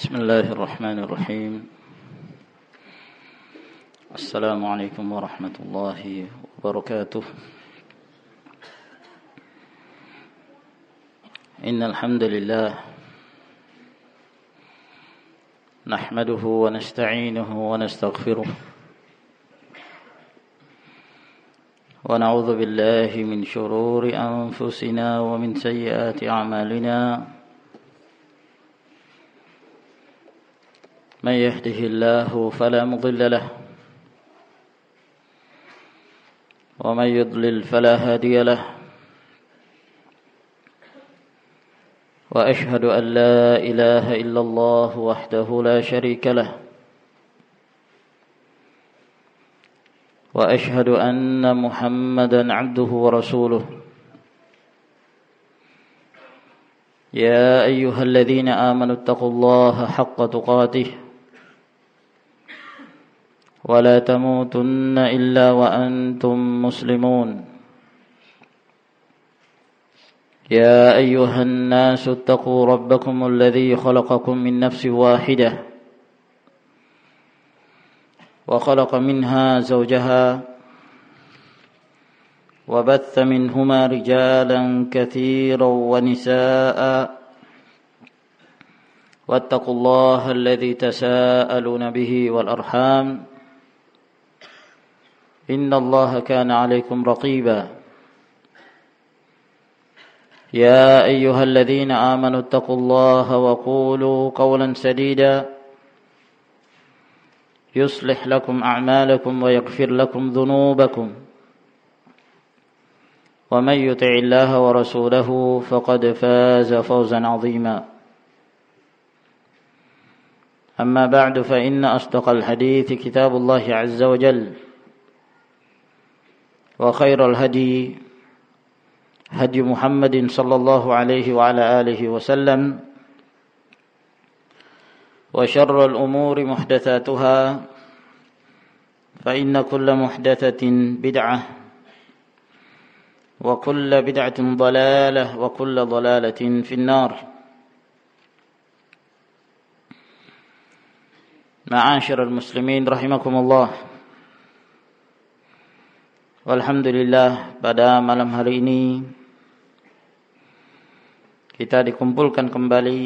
بسم الله الرحمن الرحيم. السلام عليكم ورحمة الله وبركاته. إن الحمد لله نحمده ونستعينه ونستغفره ونعوذ بالله من شرور أنفسنا ومن سيئات أعمالنا. من يهده الله فلا مضل له ومن يضلل فلا هادي له وأشهد أن لا إله إلا الله وحده لا شريك له وأشهد أن محمدا عبده ورسوله. يا أيها الذين آمنوا اتقوا الله حق تقاته ولا تموتن إلا وأنتم مسلمون. يا أيها الناس اتقوا ربكم الذي خلقكم من نفس واحدة وخلق منها زوجها وبث منهما رجالا كثيرا ونساء واتقوا الله الذي تساءلون به والأرحام إن الله كان عليكم رقيبا. يا أيها الذين آمنوا اتقوا الله وقولوا قولا سديدا يصلح لكم أعمالكم ويغفر لكم ذنوبكم ومن يطع الله ورسوله فقد فاز فوزا عظيما. أما بعد فإن أصدق الحديث كتاب الله عز وجل وخير الهدي هدي محمد صلى الله عليه وعلى آله وسلم وشر الأمور محدثاتها فإن كل محدثة بدعة وكل بدعة ضلالة وكل ضلالة في النار. معاشر المسلمين رحمكم الله. Alhamdulillah, pada malam hari ini kita dikumpulkan kembali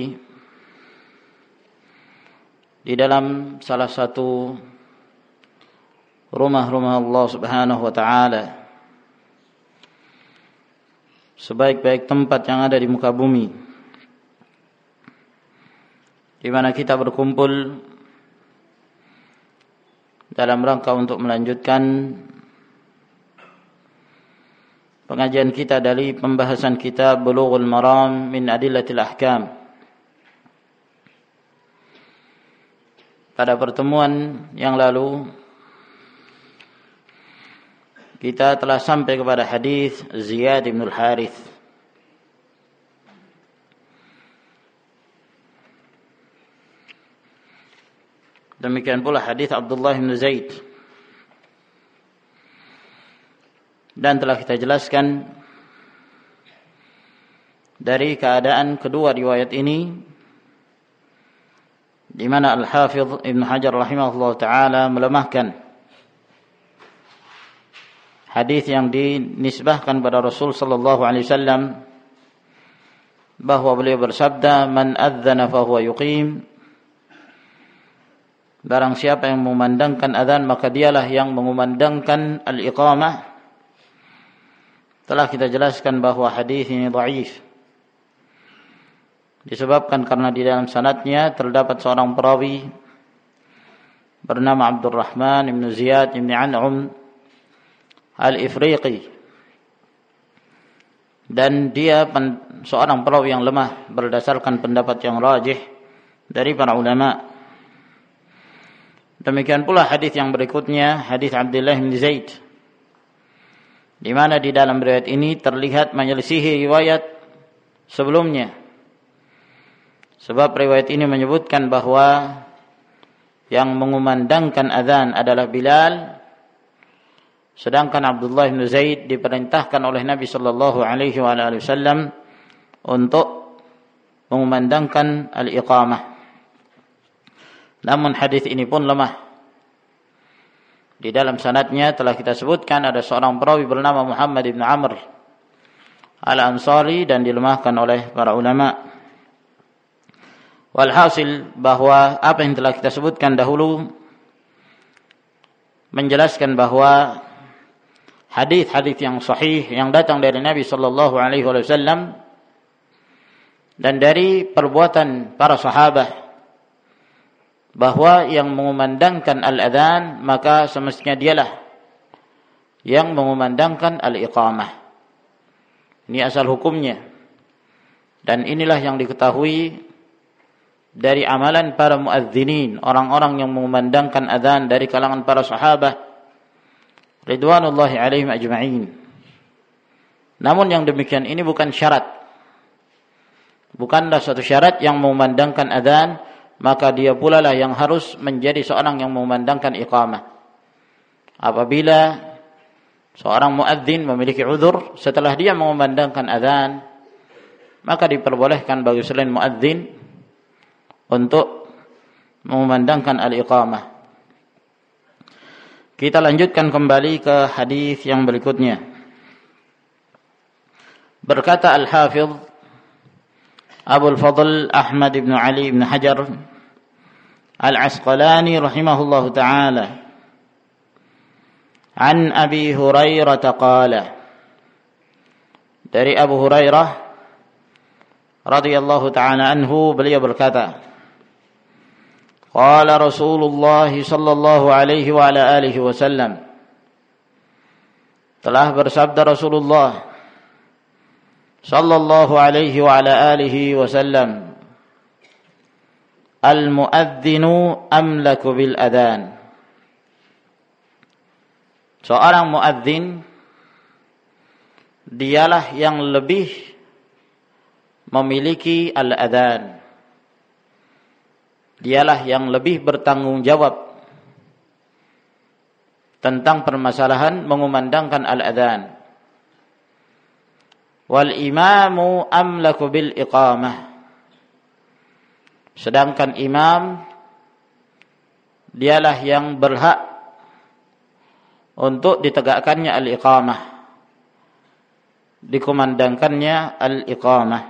di dalam salah satu rumah-rumah Allah Subhanahu wa taala, sebaik-baik tempat yang ada di muka bumi, di mana kita berkumpul dalam rangka untuk melanjutkan pengajian kita dari pembahasan kitab Bulughul Maram min Adillatil Ahkam. Pada pertemuan yang lalu kita telah sampai kepada hadis Ziyad bin Al-Harith. Demikian pula hadis Abdullah bin Zaid. Dan telah kita jelaskan dari keadaan kedua riwayat ini, di mana Al-Hafidh Ibn Hajar rahimahullah ta'ala melemahkan hadis yang dinisbahkan pada Rasul sallallahu alaihi wasallam, bahwa beliau bersabda, "Man adzana fahuwa yuqim." Barang siapa yang memandangkan azan, maka dialah yang mengumandangkan al-iqamah. Telah kita jelaskan bahwa hadis ini dhaif, disebabkan karena di dalam sanadnya terdapat seorang perawi bernama Abdurrahman bin Ziyad bin An'um Al-Ifriqi, dan dia seorang perawi yang lemah berdasarkan pendapat yang rajih dari para ulama. Demikian pula hadis yang berikutnya, hadis Abdullah bin Zaid, di mana di dalam riwayat ini terlihat menyelisihi riwayat sebelumnya. Sebab riwayat ini menyebutkan bahwa yang mengumandangkan azan adalah Bilal, sedangkan Abdullah bin Zaid diperintahkan oleh Nabi sallallahu alaihi wasallam untuk mengumandangkan al-iqamah. Namun hadis ini pun lemah. Di dalam sanadnya telah kita sebutkan ada seorang perawi bernama Muhammad ibn Amr Al-Ansari dan dilemahkan oleh para ulama. Walhasil bahwa apa yang telah kita sebutkan dahulu menjelaskan bahwa hadis-hadis yang sahih yang datang dari Nabi sallallahu alaihi wasallam dan dari perbuatan para sahabat bahwa yang mengumandangkan al-adzan maka semestinya dialah yang mengumandangkan al-iqamah. Ini asal hukumnya. Dan inilah yang diketahui dari amalan para muadzinin, orang-orang yang mengumandangkan adzan dari kalangan para sahabat ridwanullahi alaihim ajma'in. Namun yang demikian ini bukan syarat. Bukanlah suatu syarat yang mengumandangkan adzan maka dia pula lah yang harus menjadi seorang yang mengumandangkan iqamah. Apabila seorang muadzin memiliki uzur setelah dia mengumandangkan adzan, maka diperbolehkan bagi selain muadzin untuk mengumandangkan al-iqamah. Kita lanjutkan kembali ke hadis yang berikutnya. Berkata Al-Hafidh Abu Al-Fadl Ahmad ibn Ali ibn Hajar Al-Asqalani rahimahullahu ta'ala an Abi Hurairah qala, dari Abu Hurairah radhiyallahu ta'ala anhu, beliau berkata, qala Rasulullah sallallahu alaihi wa ala alihi wasallam, telah bersabda Rasulullah sallallahu alaihi wa ala alihi wasallam, al-muadzinu amlaku bil adhan. Seorang muadzin dialah yang lebih memiliki al-adhan. Dialah yang lebih bertanggung jawab tentang permasalahan mengumandangkan al-adhan. Wal imamu amlaku bil iqamah. Sedangkan imam dialah yang berhak untuk ditegakkannya al-iqamah, dikumandangkannya al-iqamah.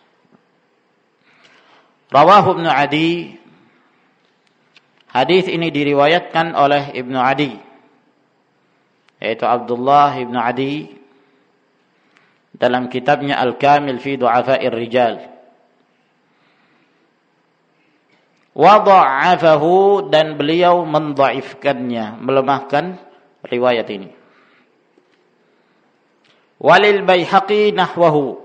Rawahu Ibnu Adi. Hadis ini diriwayatkan oleh Ibnu Adi, yaitu Abdullah Ibnu Adi, dalam kitabnya Al-Kamil fi Du'afa'ir Rijal. Wa dha'afahu, dan beliau mendhaifkannya, melemahkan riwayat ini. Walil Baihaqi nahwahu,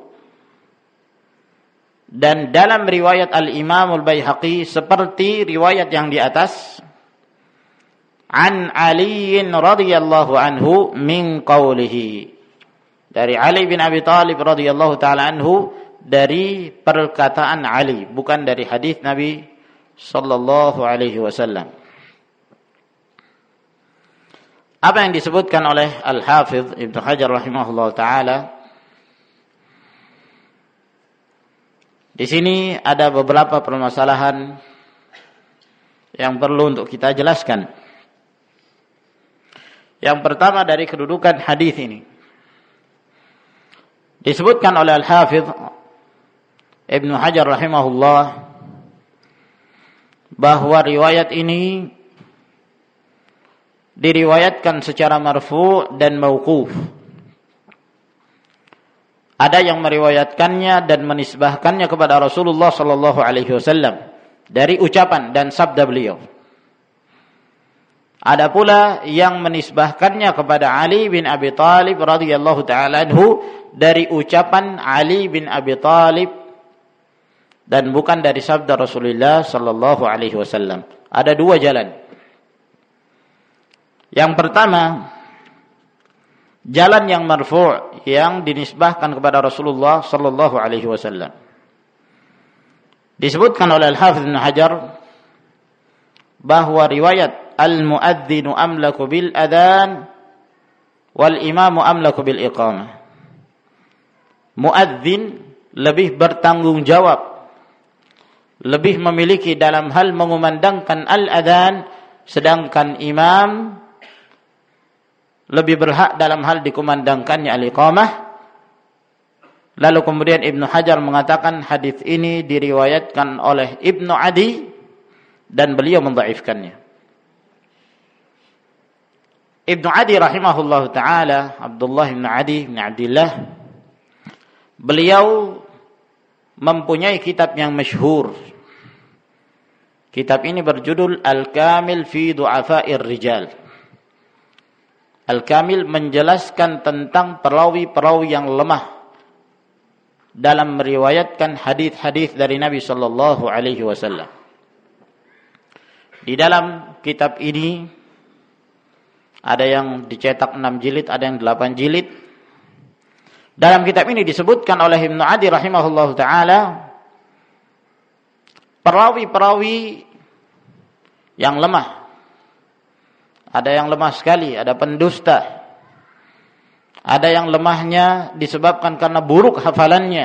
dan dalam riwayat Al-Imam Al-Baihaqi seperti riwayat yang di atas, an Ali radhiyallahu anhu min qawlihi, dari Ali bin Abi Thalib radhiyallahu taala anhu, dari perkataan Ali, bukan dari hadis Nabi sallallahu alaihi wasallam. Apa yang disebutkan oleh Al-Hafidh Ibnu Hajar rahimahullah taala di sini ada beberapa permasalahan yang perlu untuk kita jelaskan. Yang pertama dari kedudukan hadis ini. Disebutkan oleh Al-Hafidh Ibnu Hajar rahimahullah bahwa riwayat ini diriwayatkan secara marfu' dan mauquf. Ada yang meriwayatkannya dan menisbahkannya kepada Rasulullah sallallahu alaihi wasallam dari ucapan dan sabda beliau. Ada pula yang menisbahkannya kepada Ali bin Abi Thalib radhiyallahu taala anhu dari ucapan Ali bin Abi Thalib dan bukan dari sabda Rasulullah sallallahu alaihi wasallam. Ada dua jalan. Yang pertama, jalan yang marfu' yang dinisbahkan kepada Rasulullah sallallahu alaihi wasallam. Disebutkan oleh Al-Hafidz Ibnu Hajar bahwa riwayat al-muadzinu amlaku bil adhan wal imamu amlaku bil iqamah. Muadzin lebih bertanggung jawab, lebih memiliki dalam hal mengumandangkan al-adhan, sedangkan imam lebih berhak dalam hal dikumandangkannya al-iqamah. Lalu kemudian Ibnu Hajar mengatakan hadis ini diriwayatkan oleh Ibnu Adi dan beliau mendhaifkannya. Ibnu Adi rahimahullahu taala, Abdullah bin Adi bin Abdillah, beliau mempunyai kitab yang masyhur. Kitab ini berjudul Al-Kamil fi Du'afa'ir Rijal. Al-Kamil menjelaskan tentang perawi-perawi yang lemah dalam meriwayatkan hadis-hadis dari Nabi sallallahu alaihi wasallam. Di dalam kitab ini ada yang dicetak 6 jilid, ada yang 8 jilid. Dalam kitab ini disebutkan oleh Ibnu Adi rahimahullahu taala perawi-perawi yang lemah. Ada yang lemah sekali, ada pendusta. Ada yang lemahnya disebabkan karena buruk hafalannya.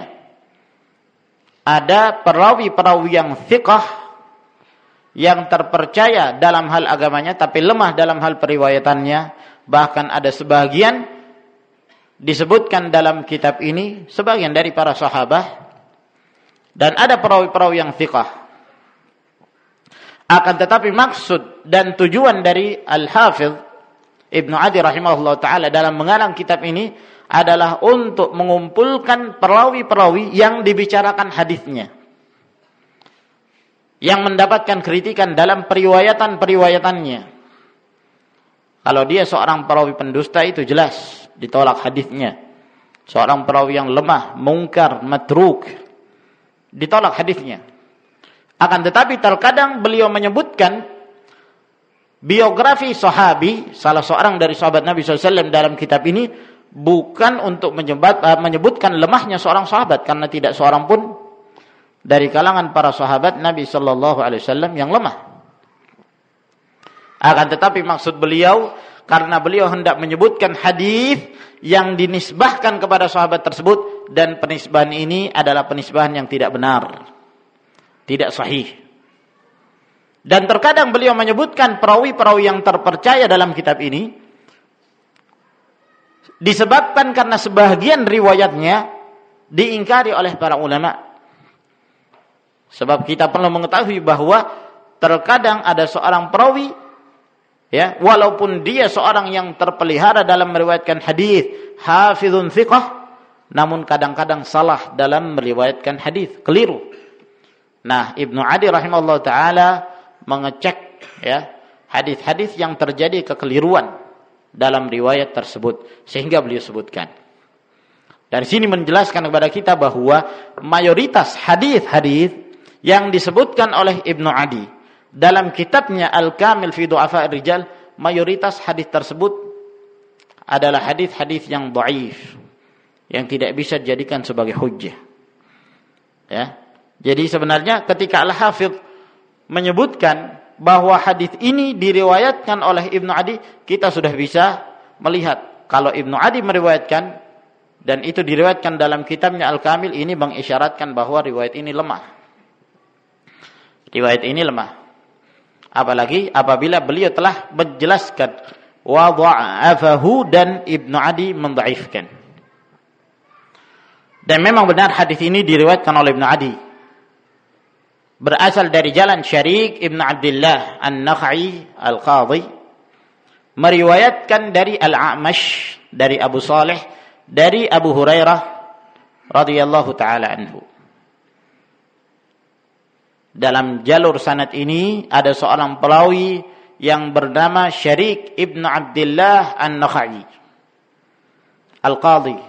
Ada perawi-perawi yang thiqah, yang terpercaya dalam hal agamanya tapi lemah dalam hal periwayatannya. Bahkan ada sebagian disebutkan dalam kitab ini sebagian dari para sahabat, dan ada perawi-perawi yang thiqah. Akan tetapi maksud dan tujuan dari Al-Hafidh Ibnu Adi rahimahullah ta'ala dalam mengarang kitab ini adalah untuk mengumpulkan perawi-perawi yang dibicarakan hadisnya, yang mendapatkan kritikan dalam periwayatan-periwayatannya. Kalau dia seorang perawi pendusta itu jelas ditolak hadisnya. Seorang perawi yang lemah, mungkar, matruk, ditolak hadisnya. Akan tetapi terkadang beliau menyebutkan biografi sahabi, salah seorang dari sahabat Nabi SAW dalam kitab ini, bukan untuk menyebutkan lemahnya seorang sahabat, karena tidak seorang pun dari kalangan para sahabat Nabi SAW yang lemah. Akan tetapi maksud beliau, karena beliau hendak menyebutkan hadis yang dinisbahkan kepada sahabat tersebut, dan penisbahan ini adalah penisbahan yang tidak benar, tidak sahih. Dan terkadang beliau menyebutkan perawi-perawi yang terpercaya dalam kitab ini disebabkan karena sebagian riwayatnya diingkari oleh para ulama. Sebab kita perlu mengetahui bahwa terkadang ada seorang perawi, ya, walaupun dia seorang yang terpelihara dalam meriwayatkan hadis, hafizun thiqah, namun kadang-kadang salah dalam meriwayatkan hadis, keliru. Nah, Ibnu Adi rahimahullah taala mengecek, ya, hadis-hadis yang terjadi kekeliruan dalam riwayat tersebut, sehingga beliau sebutkan. Dari sini menjelaskan kepada kita bahwa mayoritas hadis-hadis yang disebutkan oleh Ibnu Adi dalam kitabnya Al-Kamil fi Du'afa'ir Rijal, mayoritas hadis tersebut adalah hadis-hadis yang dhaif, yang tidak bisa dijadikan sebagai hujjah. Ya. Jadi sebenarnya ketika Al-Hafidh menyebutkan bahwa hadis ini diriwayatkan oleh Ibnu Adi, kita sudah bisa melihat kalau Ibnu Adi meriwayatkan dan itu diriwayatkan dalam kitabnya Al-Kamil, ini mengisyaratkan bahwa riwayat ini lemah. Riwayat ini lemah. Apalagi apabila beliau telah menjelaskan wa dha'afahu, dan Ibnu Adi mendhaifkan. Dan memang benar hadis ini diriwayatkan oleh Ibnu Adi. Berasal dari jalan Syarik Ibn Abdillah An-Nakhai Al-Qadhi, meriwayatkan dari Al-A'mash, dari Abu Saleh, dari Abu Hurairah radhiyallahu taala anhu. Dalam jalur sanad ini ada seorang perawi yang bernama Syarik Ibn Abdillah An-Nakhai Al-Qadhi.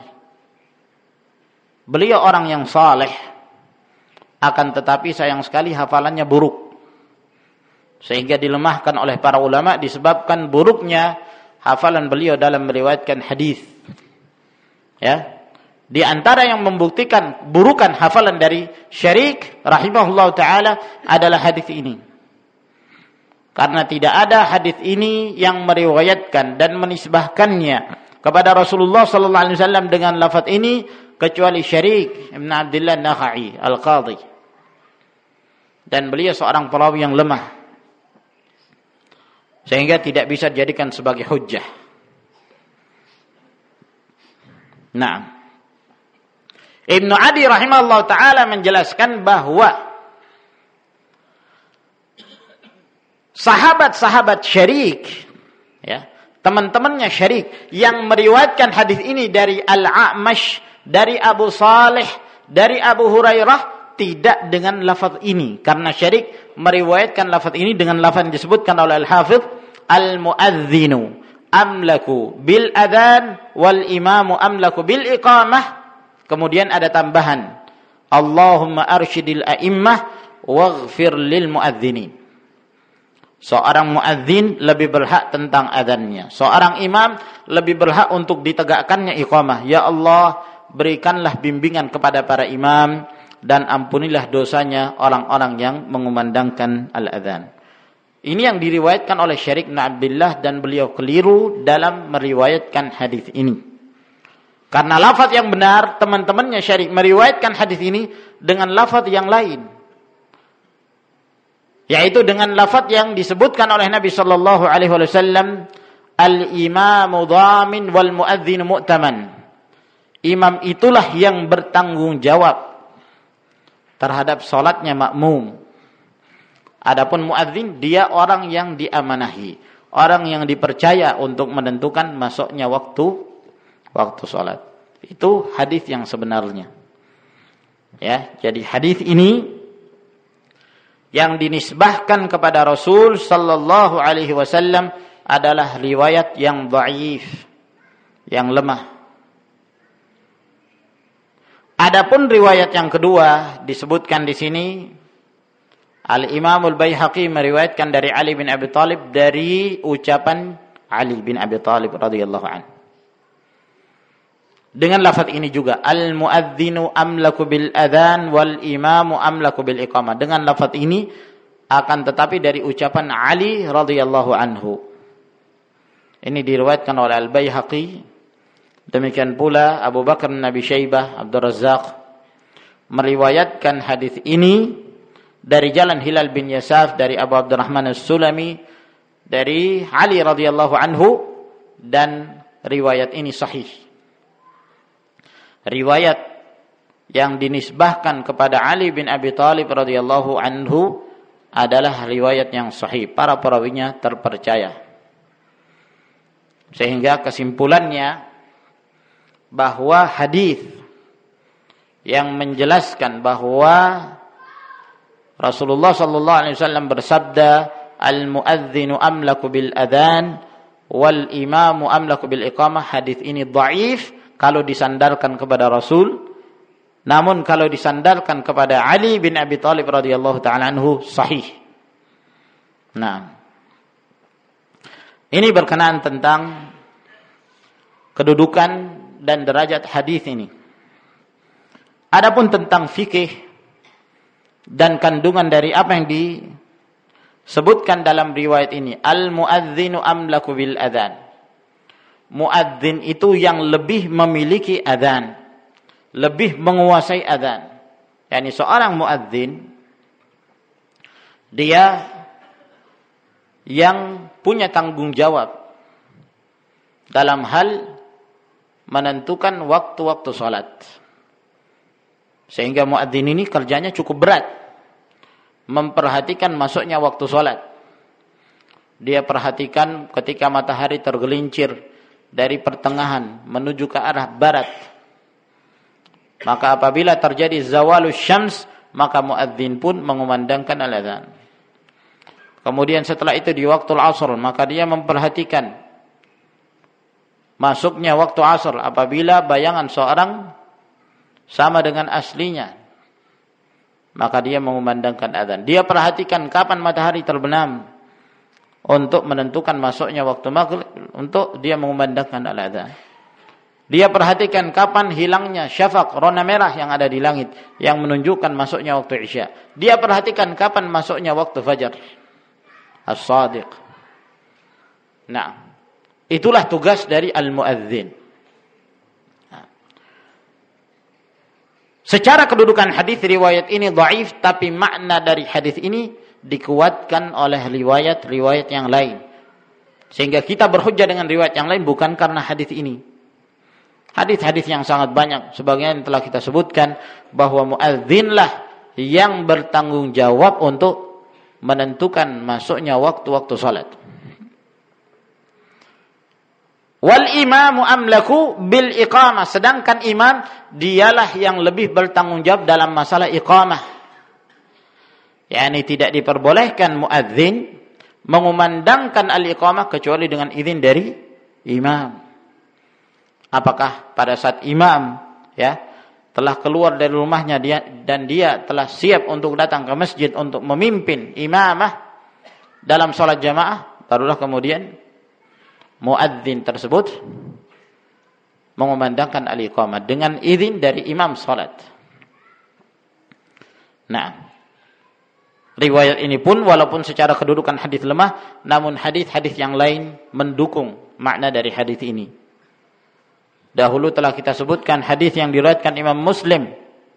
Beliau orang yang saleh, akan tetapi sayang sekali hafalannya buruk, sehingga dilemahkan oleh para ulama disebabkan buruknya hafalan beliau dalam meriwayatkan hadis. Ya, di antara yang membuktikan burukan hafalan dari Syarik rahimahullah taala adalah hadis ini. Karena tidak ada hadis ini yang meriwayatkan dan menisbahkannya kepada Rasulullah sallallahu alaihi wasallam dengan lafaz ini kecuali Syarik Ibn Abdillah An-Nakhai Al-Qadhi. dan beliau seorang perawi yang lemah, sehingga tidak bisa dijadikan sebagai hujjah. Nah, Ibnu Adi rahimahullah ta'ala menjelaskan bahwa sahabat-sahabat Syarik, ya, teman-temannya Syarik yang meriwayatkan hadis ini dari Al-A'mash, dari Abu Saleh, dari Abu Hurairah, tidak dengan lafaz ini, karena Syarik meriwayatkan lafaz ini dengan lafaz yang disebutkan oleh Al-Hafidz, al-muadzinu amlaku bil adzan wal imamu amlaku bil iqamah. Kemudian ada tambahan, Allahumma arsyidil a'immah waghfir lil muadzinin. Seorang muadzin lebih berhak tentang adzannya, seorang imam lebih berhak untuk ditegakkannya iqamah. Ya Allah, berikanlah bimbingan kepada para imam dan ampunilah dosanya orang-orang yang mengumandangkan al-adzan. Ini yang diriwayatkan oleh Syarik bin Abdullah, dan beliau keliru dalam meriwayatkan hadis ini. Karena lafaz yang benar, teman-temannya Syarik meriwayatkan hadis ini dengan lafaz yang lain, yaitu dengan lafaz yang disebutkan oleh Nabi sallallahu alaihi wasallam, al-imamu dhamin wal muadzinu mu'taman. Imam itulah yang bertanggung jawab terhadap salatnya makmum. Adapun muadzin, dia orang yang diamanahi, orang yang dipercaya untuk menentukan masuknya waktu salat. Itu hadis yang sebenarnya. Ya, jadi hadis ini yang dinisbahkan kepada Rasul sallallahu alaihi wasallam adalah riwayat yang dhaif, yang lemah. Adapun riwayat yang kedua disebutkan di sini, Al-Imam Al-Baihaqi meriwayatkan dari Ali bin Abi Thalib, dari ucapan Ali bin Abi Thalib radhiyallahu anhu, dengan lafaz ini juga, al-muadzinu amlaku bil adzan wal imamu amlaku bil iqamah. Dengan lafaz ini, akan tetapi dari ucapan Ali radhiyallahu anhu. Ini diriwayatkan oleh Al-Baihaqi. Demikian pula Abu Bakar bin Abi Syaibah, Abdul Razzaq meriwayatkan hadis ini dari jalan Hilal bin Yasaf, dari Abu Abdurrahman As-Sulami, dari Ali radhiyallahu anhu, dan riwayat ini sahih. Riwayat yang dinisbahkan kepada Ali bin Abi Thalib radhiyallahu anhu adalah riwayat yang sahih, para perawinya terpercaya. Sehingga kesimpulannya bahwa hadis yang menjelaskan bahwa Rasulullah sallallahu alaihi wasallam bersabda, al-muadzinu amlaku bil adzan wal imamu amlaku bil iqamah, hadis ini dhaif kalau disandarkan kepada Rasul. Namun kalau disandarkan kepada Ali bin Abi Thalib radhiyallahu taala anhu, sahih. Nah, ini berkenaan tentang kedudukan dan derajat hadis ini. Adapun tentang fikih dan kandungan dari apa yang disebutkan dalam riwayat ini, al-muadzinu amlaku bil adzan. Muadzin itu yang lebih memiliki adzan, lebih menguasai adzan. Yani seorang muadzin, dia yang punya tanggung jawab dalam hal menentukan waktu-waktu salat. Sehingga muadzin ini kerjanya cukup berat, memperhatikan masuknya waktu salat. Dia perhatikan ketika matahari tergelincir dari pertengahan menuju ke arah barat. Maka apabila terjadi zawalus syams, maka muadzin pun mengumandangkan al-adzan. Kemudian setelah itu di waktu asar, maka dia memperhatikan masuknya waktu asar apabila bayangan seorang sama dengan aslinya, maka dia mengumandangkan adzan. Dia perhatikan kapan matahari terbenam untuk menentukan masuknya waktu maghrib, untuk dia mengumandangkan al-adzan. Dia perhatikan kapan hilangnya syafaq, rona merah yang ada di langit, yang menunjukkan masuknya waktu isya. Dia perhatikan kapan masuknya waktu fajar as-sadiq. Nah, itulah tugas dari al-muadzin. Secara kedudukan hadis riwayat ini dhaif, tapi makna dari hadis ini dikuatkan oleh riwayat-riwayat yang lain. Sehingga kita berhujjah dengan riwayat yang lain bukan karena hadis ini. Hadis-hadis yang sangat banyak, sebagian telah kita sebutkan bahwa muadzinlah yang bertanggung jawab untuk menentukan masuknya waktu-waktu salat. Wal imamu amlaku bil iqamah, sedangkan imam dialah yang lebih bertanggung jawab dalam masalah iqamah. Yani tidak diperbolehkan muadzin mengumandangkan al-iqamah kecuali dengan izin dari imam. Apakah pada saat imam telah keluar dari rumahnya dia telah siap untuk datang ke masjid untuk memimpin imamah dalam salat jamaah, barulah kemudian muadzin tersebut mengumandangkan al-iqamah dengan izin dari imam salat. Nah, riwayat ini pun walaupun secara kedudukan hadis lemah, namun hadis-hadis yang lain mendukung makna dari hadis ini. Dahulu telah kita sebutkan hadis yang diriwayatkan Imam Muslim.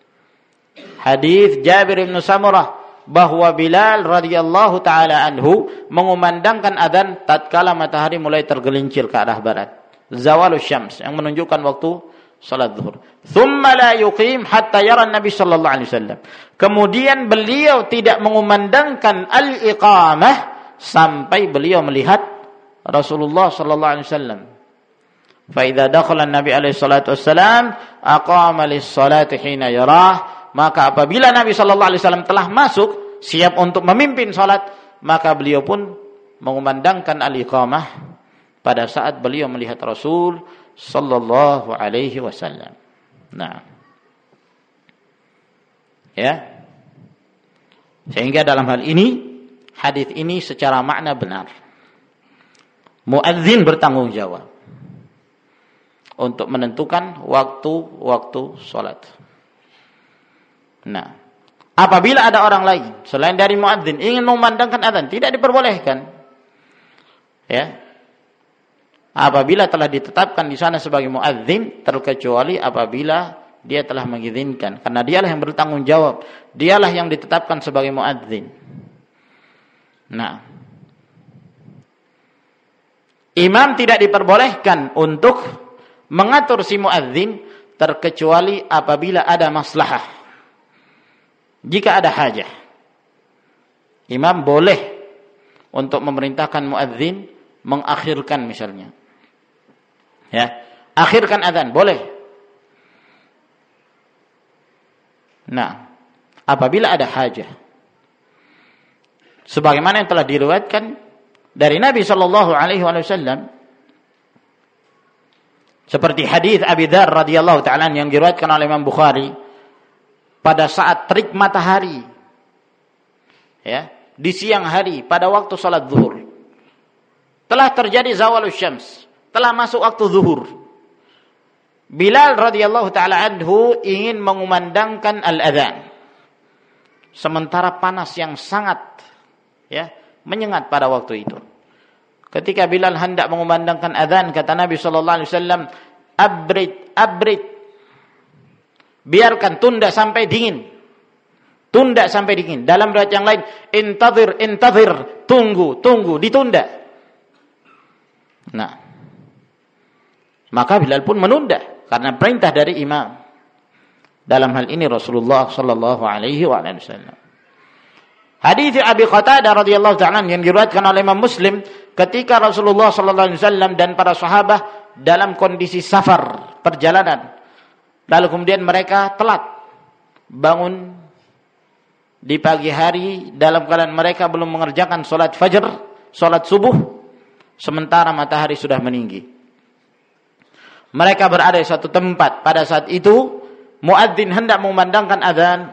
Hadis Jabir bin Samurah bahwa Bilal radhiyallahu taala anhu mengumandangkan adzan tatkala matahari mulai tergelincir ke arah barat, zawalus syams, yang menunjukkan waktu salat zuhur. Tsumma la yuqim hatta yara Nabi sallallahu alaihi wasallam. Kemudian beliau tidak mengumandangkan al-iqamah sampai beliau melihat Rasulullah sallallahu alaihi wasallam. Fa idza dakhala Nabi alaihi salatu wassalam aqama lis-salati hina yarah. Maka apabila Nabi sallallahu alaihi wasallam telah masuk siap untuk memimpin salat, maka beliau pun mengumandangkan al-iqamah pada saat beliau melihat Rasul sallallahu alaihi wasallam. Nah, ya. Sehingga dalam hal ini hadis ini secara makna benar. Muadzin bertanggung jawab untuk menentukan waktu-waktu salat. Nah, apabila ada orang lain selain dari muadzin ingin memandangkan adzan, tidak diperbolehkan. Ya. Apabila telah ditetapkan di sana sebagai muadzin, terkecuali apabila dia telah mengizinkan, karena dialah yang bertanggung jawab, dialah yang ditetapkan sebagai muadzin. Nah, imam tidak diperbolehkan untuk mengatur si muadzin terkecuali apabila ada maslahah. Jika ada hajah, imam boleh untuk memerintahkan muadzin mengakhirkan misalnya. Ya, akhirkan adzan boleh. Nah, apabila ada hajah, sebagaimana yang telah diriwayatkan dari Nabi sallallahu alaihi wasallam, seperti hadis Abi Dzar radhiyallahu taala yang diriwayatkan oleh Imam Bukhari, pada saat terik matahari, ya, di siang hari pada waktu salat zuhur, telah terjadi zawalus syams, telah masuk waktu zuhur. Bilal radhiyallahu taala anhu ingin mengumandangkan al-adzan, sementara panas yang sangat menyengat pada waktu itu. Ketika Bilal hendak mengumandangkan adzan, kata Nabi sallallahu alaihi wasallam, abrid, biarkan, tunda sampai dingin. Tunda sampai dingin. Dalam riwayat yang lain, intazir, tunggu, ditunda. Nah, maka Bilal pun menunda karena perintah dari imam. Dalam hal ini Rasulullah sallallahu alaihi wasallam. Hadis Abi Qatadah radhiyallahu ta'ala yang diriwayatkan oleh Imam Muslim, ketika Rasulullah sallallahu alaihi wasallam dan para sahabat dalam kondisi safar, perjalanan, lalu kemudian mereka telat bangun di pagi hari dalam keadaan mereka belum mengerjakan salat fajr, salat subuh, sementara matahari sudah meninggi. Mereka berada di satu tempat. Pada saat itu muadzin hendak memandangkan azan,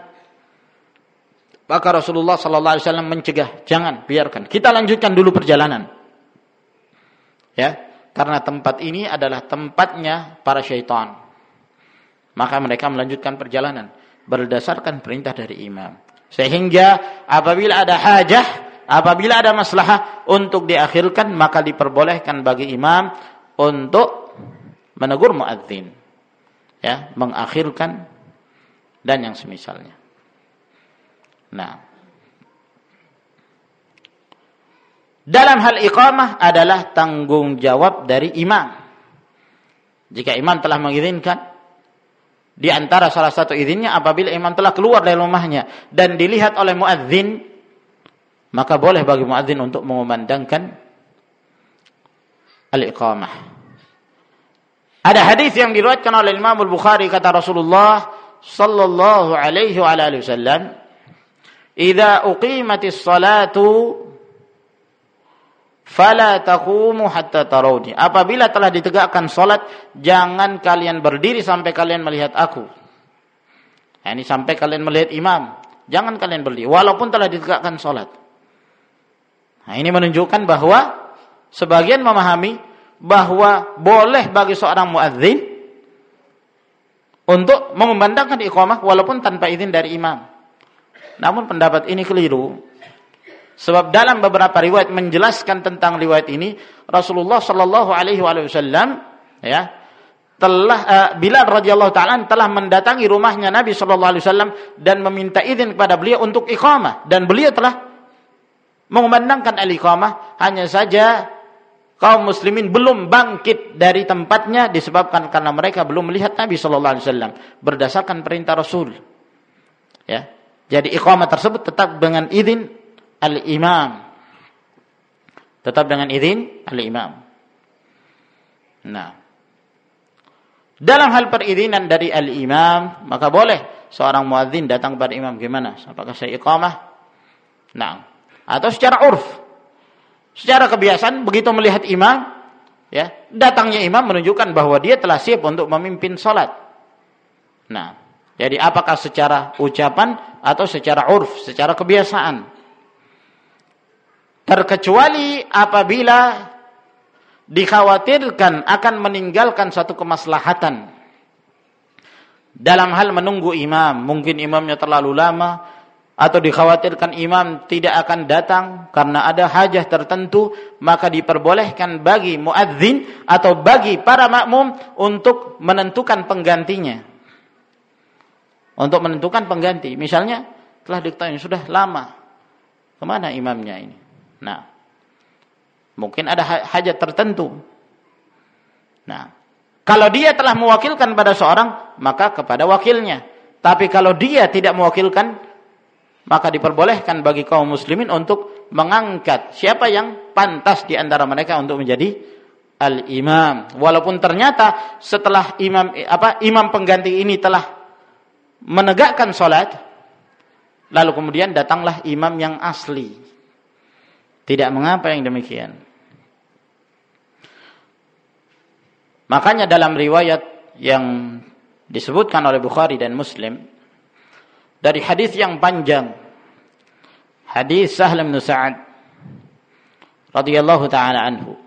maka Rasulullah sallallahu alaihi wasallam mencegah, jangan, biarkan, kita lanjutkan dulu perjalanan. Ya, karena tempat ini adalah tempatnya para syaitan. Maka mereka melanjutkan perjalanan berdasarkan perintah dari imam. Sehingga apabila ada hajah, apabila ada maslahah untuk diakhirkan, maka diperbolehkan bagi imam untuk menegur muadzin, ya, mengakhirkan dan yang semisalnya. Nah, dalam hal iqamah adalah tanggung jawab dari imam. Jika imam telah mengizinkan, di antara salah satu izinnya apabila imam telah keluar dari rumahnya dan dilihat oleh muadzin, maka boleh bagi muadzin untuk mengumandangkan al-iqamah. Ada hadis yang diriwayatkan oleh Imam Al-Bukhari, kata Rasulullah sallallahu alaihi wa alihi wasallam, "Idza uqimatis salatu fala taqumu hatta tarawni." Apabila telah ditegakkan salat, jangan kalian berdiri sampai kalian melihat aku. Nah, ini sampai kalian melihat imam. Jangan kalian berdiri walaupun telah ditegakkan salat. Nah, ini menunjukkan bahwa sebagian memahami bahwa boleh bagi seorang muadzin untuk mengumandangkan iqamah walaupun tanpa izin dari imam. Namun pendapat ini keliru. Sebab dalam beberapa riwayat menjelaskan tentang riwayat ini, Rasulullah sallallahu alaihi wasallam ya telah Bilal radhiyallahu taala telah mendatangi rumahnya Nabi sallallahu alaihi wasallam dan meminta izin kepada beliau untuk iqamah, dan beliau telah mengumandangkan al-iqamah. Hanya saja kaum muslimin belum bangkit dari tempatnya disebabkan karena mereka belum melihat Nabi sallallahu alaihi wasallam berdasarkan perintah Rasul. Ya. Jadi iqamah tersebut tetap dengan izin al-imam. Tetap dengan izin al-imam. Nah, dalam hal perizinan dari al-imam, maka boleh seorang muadzin datang kepada imam, gimana? Apakah saya iqamah? Nah, atau secara urf, secara kebiasaan begitu melihat imam, ya, datangnya imam menunjukkan bahwa dia telah siap untuk memimpin salat. Nah, jadi apakah secara ucapan atau secara urf, secara kebiasaan? Terkecuali apabila dikhawatirkan akan meninggalkan satu kemaslahatan dalam hal menunggu imam, mungkin imamnya terlalu lama, atau dikhawatirkan imam tidak akan datang karena ada hajah tertentu, maka diperbolehkan bagi muadzin atau bagi para makmum untuk menentukan penggantinya. Untuk menentukan pengganti. Misalnya telah diketahui sudah lama, kemana imamnya ini? Nah, mungkin ada hajat tertentu. Nah, kalau dia telah mewakilkan pada seorang, maka kepada wakilnya. Tapi kalau dia tidak mewakilkan, maka diperbolehkan bagi kaum muslimin untuk mengangkat siapa yang pantas di antara mereka untuk menjadi al-imam. Walaupun ternyata setelah imam pengganti ini telah menegakkan salat, lalu kemudian datanglah imam yang asli. Tidak mengapa yang demikian. Makanya dalam riwayat yang disebutkan oleh Bukhari dan Muslim, dari hadis yang panjang, hadis Sahl bin Sa'ad radhiyallahu taala anhu.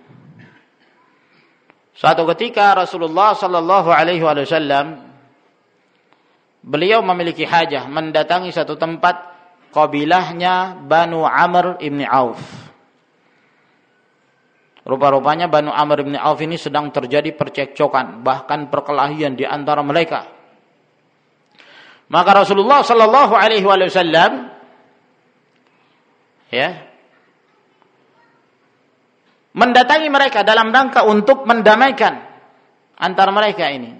Suatu ketika Rasulullah sallallahu alaihi wasallam beliau memiliki hajah mendatangi satu tempat kabilahnya Banu Amr ibn Auf. Rupa-rupanya Banu Amr ibn Auf ini sedang terjadi percekcokan, bahkan perkelahian di antara mereka. Maka Rasulullah sallallahu alaihi wasallam mendatangi mereka dalam rangka untuk mendamaikan antara mereka ini.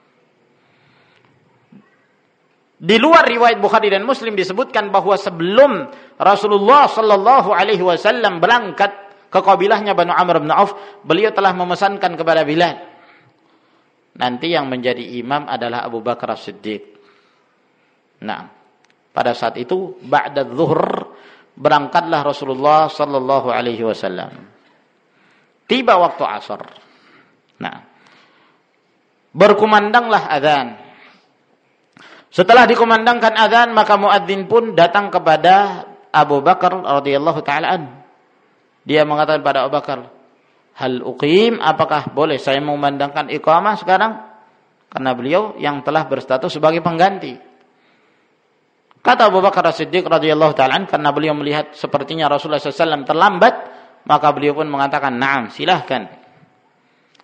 Di luar riwayat Bukhari dan Muslim disebutkan bahwa sebelum Rasulullah sallallahu alaihi wasallam berangkat ke kabilahnya Banu Amr bin Auf, beliau telah memesankan kepada Bilal, nanti yang menjadi imam adalah Abu Bakar As-Siddiq. Nah, pada saat itu ba'da zuhur berangkatlah Rasulullah sallallahu alaihi wasallam. Tiba waktu asar. Nah, berkumandanglah azan. Setelah dikumandangkan azan, maka muadzin pun datang kepada Abu Bakar radhiyallahu taala an. Dia mengatakan pada Abu Bakar, "Hal uqim, apakah boleh saya mengumandangkan iqamah sekarang?" Karena beliau yang telah berstatus sebagai pengganti. Kata Abu Bakar As-Siddiq radhiyallahu ta'ala karena beliau melihat sepertinya Rasulullah SAW terlambat, maka beliau pun mengatakan, "Na'am, silahkan."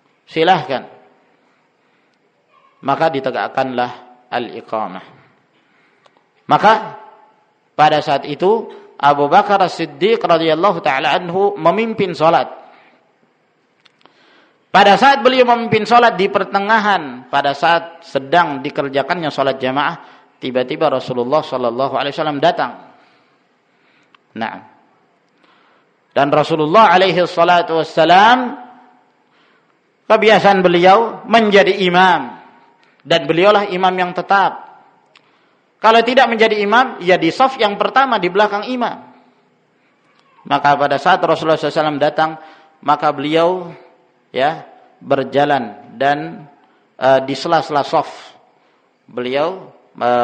Silahkan. Maka ditegakkanlah al-iqamah. Maka pada saat itu Abu Bakar As-Siddiq radhiyallahu taala anhu memimpin salat. Pada saat beliau memimpin salat di pertengahan, pada saat sedang dikerjakannya salat jamaah, tiba-tiba Rasulullah sallallahu alaihi wasallam datang. Nah. Dan Rasulullah alaihi salatu wassalam, kebiasaan beliau menjadi imam, dan beliaulah imam yang tetap. Kalau tidak menjadi imam, ya di saf yang pertama di belakang imam. Maka pada saat Rasulullah SAW datang, maka beliau ya berjalan dan di sela-sela saf beliau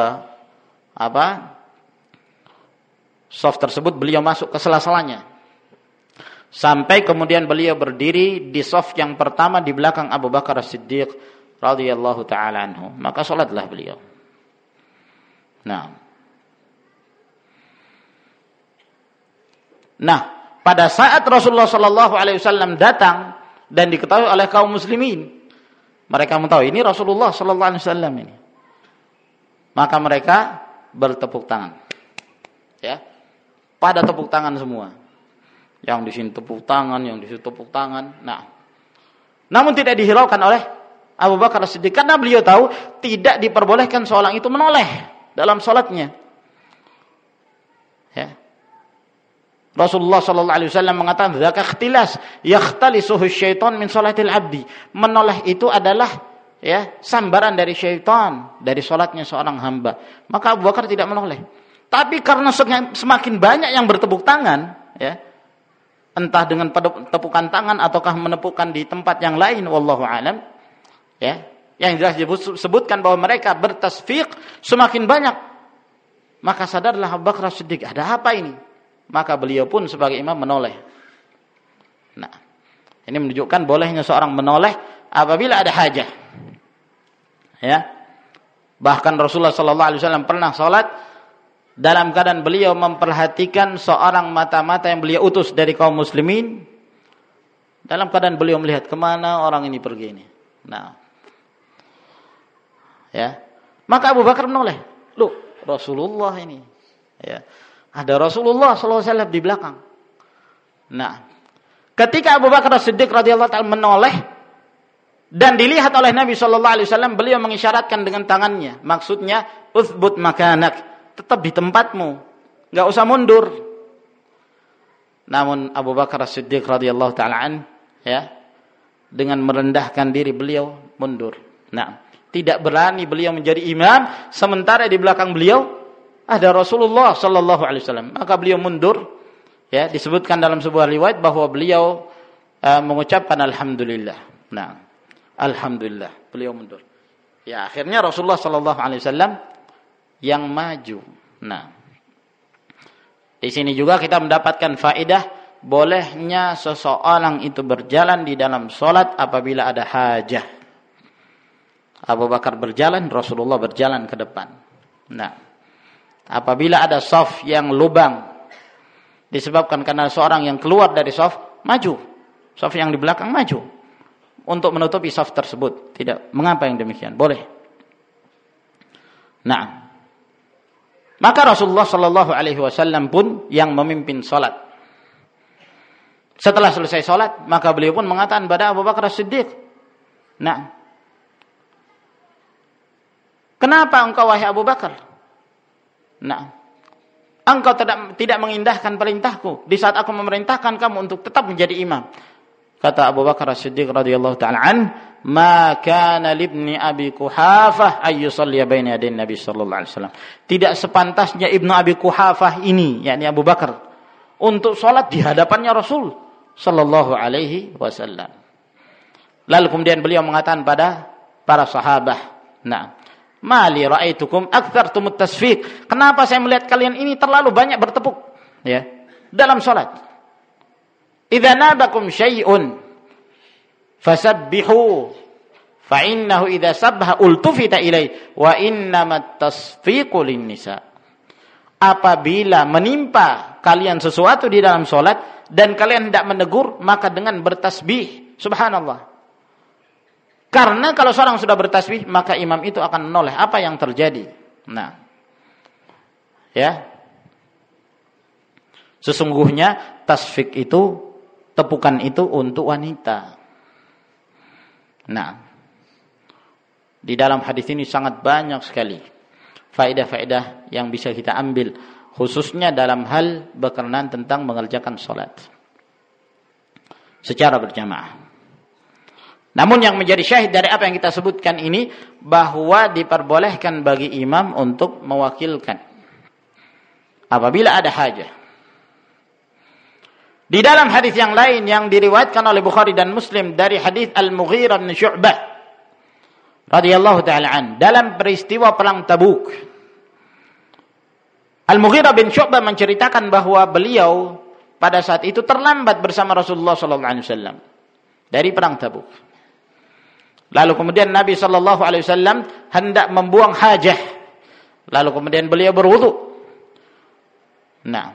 saf tersebut beliau masuk ke sela-selanya. Sampai kemudian beliau berdiri di saf yang pertama di belakang Abu Bakar As-Siddiq radhiyallahu taala anhu. Maka salatlah beliau. Nah, pada saat Rasulullah sallallahu alaihi wasallam datang dan diketahui oleh kaum muslimin, mereka mengetahui ini Rasulullah sallallahu alaihi wasallam ini. Maka mereka bertepuk tangan. Ya. Pada tepuk tangan semua. Yang di sini tepuk tangan, yang di situ tepuk tangan. Nah. Namun tidak dihiraukan oleh Abu Bakar As-Siddiq karena beliau tahu tidak diperbolehkan seorang itu menoleh dalam salatnya. Ya. Rasulullah sallallahu alaihi wasallam mengatakan, "Dzaka ikhtilas yakhtalisuhu syaitan min salatil abdi." Menoleh itu adalah ya sambaran dari syaitan dari salatnya seorang hamba. Maka Abu Bakar tidak menoleh. Tapi karena semakin banyak yang bertepuk tangan, ya, entah dengan tepukan tangan ataukah menepukkan di tempat yang lain, wallahu alam, ya, yang jelas disebutkan bahwa mereka bertasfiq semakin banyak. Maka sadarlah Abu Bakar As-Siddiq, ada apa ini? Maka beliau pun sebagai imam menoleh. Nah, ini menunjukkan bolehnya seorang menoleh apabila ada hajah. Ya. Bahkan Rasulullah sallallahu alaihi wasallam pernah salat dalam keadaan beliau memperhatikan seorang mata-mata yang beliau utus dari kaum muslimin. Dalam keadaan beliau melihat kemana orang ini pergi ini. Nah. Ya. Maka Abu Bakar menoleh. Loh, Rasulullah ini. Ya. Ada Rasulullah sallallahu alaihi wasallam di belakang. Nah, ketika Abu Bakar As-Siddiq radhiyallahu ta'ala menoleh dan dilihat oleh Nabi sallallahu alaihi wasallam, beliau mengisyaratkan dengan tangannya, maksudnya uthbut makanak, tetap di tempatmu, enggak usah mundur. Namun Abu Bakar As-Siddiq radhiyallahu ta'ala ya, dengan merendahkan diri beliau mundur. Nah, tidak berani beliau menjadi imam sementara di belakang beliau ada Rasulullah sallallahu alaihi wasallam. Maka beliau mundur. Ya, disebutkan dalam sebuah riwayat bahwa beliau mengucapkan alhamdulillah. Nah, alhamdulillah, beliau mundur. Ya, akhirnya Rasulullah sallallahu alaihi wasallam yang maju. Nah, di sini juga kita mendapatkan faedah bolehnya seseorang itu berjalan di dalam salat apabila ada hajah. Abu Bakar berjalan, Rasulullah berjalan ke depan. Nah, apabila ada saf yang lubang disebabkan karena seorang yang keluar dari saf, maju. Saf yang di belakang maju untuk menutupi saf tersebut. Tidak mengapa yang demikian, boleh. Nah, maka Rasulullah sallallahu alaihi wasallam pun yang memimpin salat. Setelah selesai salat, maka beliau pun mengatakan kepada Abu Bakar As-Siddiq, "Nah, kenapa engkau wahai Abu Bakar? Nah, engkau tidak mengindahkan perintahku di saat aku memerintahkan kamu untuk tetap menjadi imam." Kata Abu Bakar As-Siddiq radhiyallahu ta'ala an, "Ma kana libni Abi Quhafah ay yusalli baina yadayn Nabi sallallahu alaihi wasallam." Tidak sepantasnya Ibnu Abi Quhafah ini, yakni Abu Bakar, untuk salat di hadapannya Rasul sallallahu alaihi wasallam. Lalu kemudian beliau mengatakan pada para sahabat, "Nah, mali ra'aitukum aktsartumut tasfiq." Kenapa saya melihat kalian ini terlalu banyak bertepuk ya dalam salat? Idza nabakum syai'un fasabbihu fa innahu idza sabbaha ultufita ilai wa innamat tasfiqu lin-nisa. Apabila menimpa kalian sesuatu di dalam salat dan kalian tidak menegur, maka dengan bertasbih, subhanallah. Karena kalau seorang sudah bertasbih, maka imam itu akan menoleh apa yang terjadi. Nah, Ya. Sesungguhnya tasfik itu, tepukan itu untuk wanita. Nah, di dalam hadis ini sangat banyak sekali faedah-faedah yang bisa kita ambil, khususnya dalam hal berkenaan tentang mengerjakan salat secara berjamaah. Namun yang menjadi syahid dari apa yang kita sebutkan ini, bahwa diperbolehkan bagi imam untuk mewakilkan apabila ada hajah. Di dalam hadis yang lain yang diriwayatkan oleh Bukhari dan Muslim dari hadis Al-Mughirah bin Syu'bah radhiyallahu taala an, dalam peristiwa perang Tabuk, Al-Mughirah bin Syu'bah menceritakan bahwa beliau pada saat itu terlambat bersama Rasulullah sallallahu alaihi wasallam dari perang Tabuk. Lalu kemudian Nabi sallallahu alaihi wasallam hendak membuang hajah. Lalu kemudian beliau berwudu. Nah,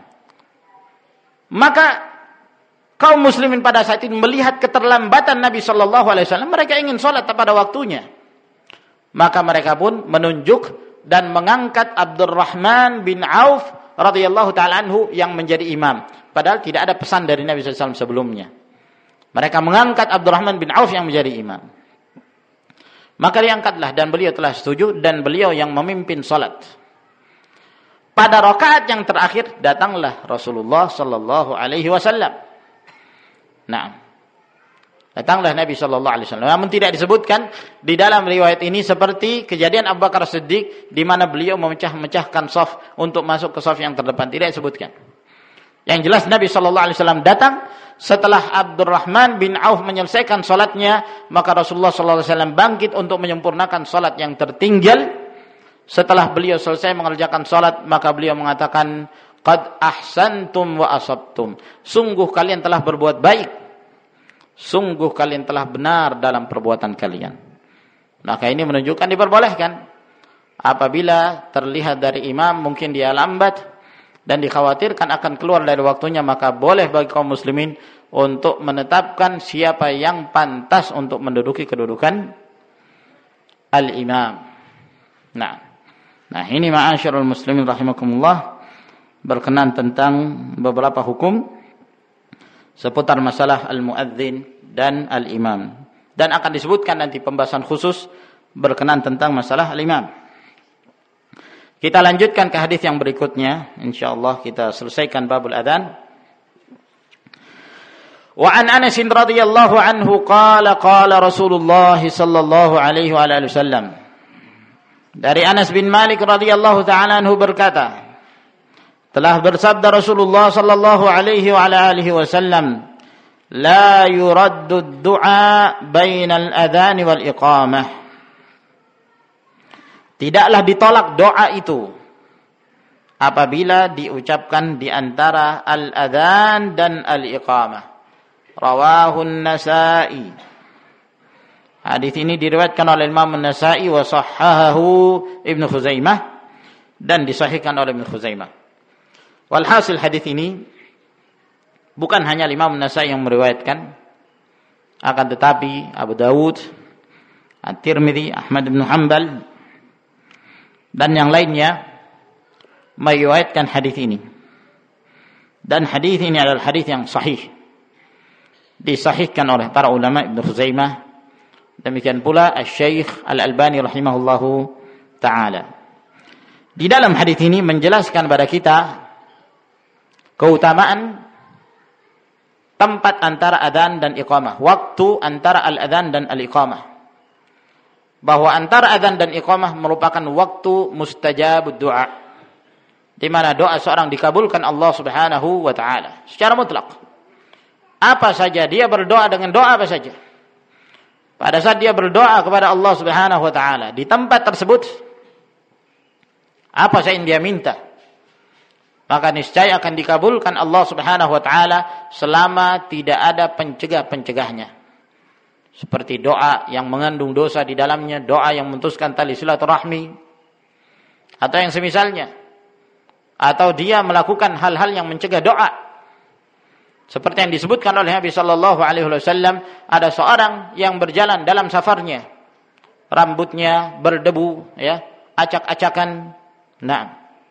maka kaum muslimin pada saat itu melihat keterlambatan Nabi sallallahu alaihi wasallam, mereka ingin salat pada waktunya. Maka mereka pun menunjuk dan mengangkat Abdurrahman bin Auf radhiyallahu taala anhu yang menjadi imam. Padahal tidak ada pesan dari Nabi sallallahu alaihi wasallam sebelumnya. Mereka mengangkat Abdurrahman bin Auf yang menjadi imam. Maka diangkatlah dan beliau telah setuju dan beliau yang memimpin salat. Pada rakaat yang terakhir datanglah Rasulullah sallallahu alaihi wasallam. Nah, datanglah Nabi sallallahu alaihi wasallam. Namun tidak disebutkan di dalam riwayat ini seperti kejadian Abu Bakar Siddiq di mana beliau memecah-mecahkan shaf untuk masuk ke shaf yang terdepan, tidak disebutkan. Yang jelas Nabi sallallahu alaihi wasallam datang setelah Abdurrahman bin Auf menyelesaikan salatnya, maka Rasulullah sallallahu alaihi wasallam bangkit untuk menyempurnakan salat yang tertinggal. Setelah beliau selesai mengerjakan salat, maka beliau mengatakan, "Qad ahsantum wa asabtum." Sungguh kalian telah berbuat baik. Sungguh kalian telah benar dalam perbuatan kalian. Maka ini menunjukkan diperbolehkan apabila terlihat dari imam mungkin dia lambat dan dikhawatirkan akan keluar dari waktunya, maka boleh bagi kaum muslimin untuk menetapkan siapa yang pantas untuk menduduki kedudukan al-imam. Nah ini ma'asyiral muslimin rahimakumullah, berkenaan tentang beberapa hukum seputar masalah al-muadzin dan al-imam. Dan akan disebutkan nanti pembahasan khusus berkenaan tentang masalah al-imam. Kita lanjutkan ke hadis yang berikutnya. InsyaAllah kita selesaikan babul adzan. Wa an Anas radhiyallahu anhu qala qala Rasulullah sallallahu alaihi wa alihi wasallam. Dari Anas bin Malik radhiyallahu ta'ala anhu berkata, telah bersabda Rasulullah sallallahu alaihi wa alihi wasallam, la yuraddu ad-du'a bainal adzan wal iqamah. Tidaklah ditolak doa itu apabila diucapkan di antara al-adzan dan al-iqamah. Rawahun Nasa'i. Hadis ini diriwayatkan oleh Imam An-Nasa'i wa sahhahahu Ibnu Khuzaimah dan disahihkan oleh Ibnu Khuzaimah. Walhasil hadis ini bukan hanya Imam An-Nasa'i yang meriwayatkan, akan tetapi Abu Dawud, At-Tirmidzi, Ahmad bin Hanbal dan yang lainnya meriwayatkan hadis ini. Dan hadis ini adalah hadis yang sahih. Disahihkan oleh para ulama Ibnu Khuzaimah. Demikian pula Asy-Syaikh Al-Albani rahimahullahu taala. Di dalam hadis ini menjelaskan kepada kita keutamaan tempat antara adzan dan iqamah, waktu antara al-adzan dan al-iqamah. Bahwa antara adzan dan iqamah merupakan waktu mustajabud doa, di mana doa seorang dikabulkan Allah Subhanahu wa taala secara mutlak. Apa saja dia berdoa dengan doa apa saja. Pada saat dia berdoa kepada Allah Subhanahu wa taala di tempat tersebut, apa saja yang dia minta, maka niscaya akan dikabulkan Allah Subhanahu wa taala selama tidak ada pencegah-pencegahnya. Seperti doa yang mengandung dosa di dalamnya, doa yang memutuskan tali silaturahmi, atau yang semisalnya. Atau dia melakukan hal-hal yang mencegah doa. Seperti yang disebutkan oleh Nabi sallallahu alaihi wasallam, ada seorang yang berjalan dalam safarnya, rambutnya berdebu, ya, acak-acakan. Nah,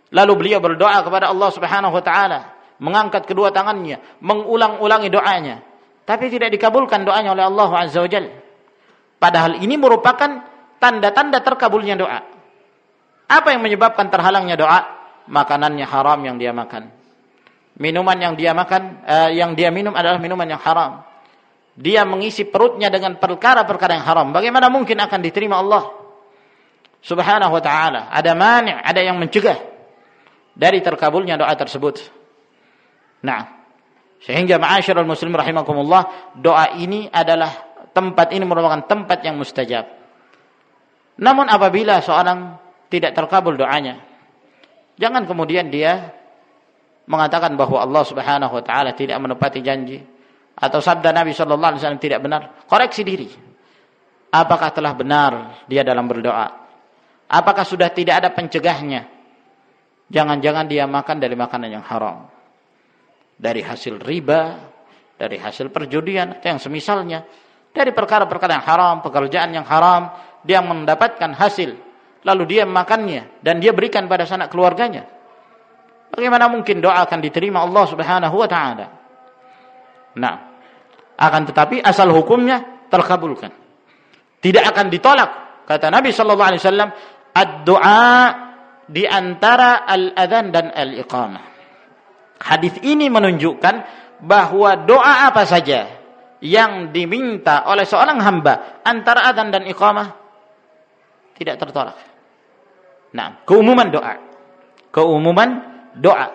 Lalu beliau berdoa kepada Allah Subhanahu wa taala, mengangkat kedua tangannya, mengulang-ulangi doanya, tapi tidak dikabulkan doanya oleh Allah Azza wa Jalla. Padahal ini merupakan tanda-tanda terkabulnya doa. Apa yang menyebabkan terhalangnya doa? Makanannya haram yang dia makan. Minuman yang dia makan, yang dia minum adalah minuman yang haram. Dia mengisi perutnya dengan perkara-perkara yang haram. Bagaimana mungkin akan diterima Allah Subhanahu wa ta'ala? Ada mani', ada yang mencegah dari terkabulnya doa tersebut. Nah, sehingga ma'asyiral muslimin rahimakumullah, doa ini adalah tempat ini merupakan tempat yang mustajab. Namun apabila seorang tidak terkabul doanya, jangan kemudian dia mengatakan bahwa Allah Subhanahu wa taala tidak menepati janji atau sabda Nabi sallallahu alaihi wasallam tidak benar. Koreksi diri. Apakah telah benar dia dalam berdoa? Apakah sudah tidak ada pencegahnya? Jangan-jangan dia makan dari makanan yang haram. Dari hasil riba, dari hasil perjudian atau yang semisalnya, dari perkara-perkara yang haram, pekerjaan yang haram, dia mendapatkan hasil, lalu dia makannya dan dia berikan pada sanak keluarganya. Bagaimana mungkin doa akan diterima Allah Subhanahu wa taala? Nah, akan tetapi asal hukumnya terkabulkan. Tidak akan ditolak. Kata Nabi sallallahu alaihi wasallam, ad-du'a di antara al-adzan dan al-iqamah. Hadis ini menunjukkan bahwa doa apa saja yang diminta oleh seorang hamba antara adzan dan iqamah tidak tertolak. Nah, keumuman doa. Keumuman doa.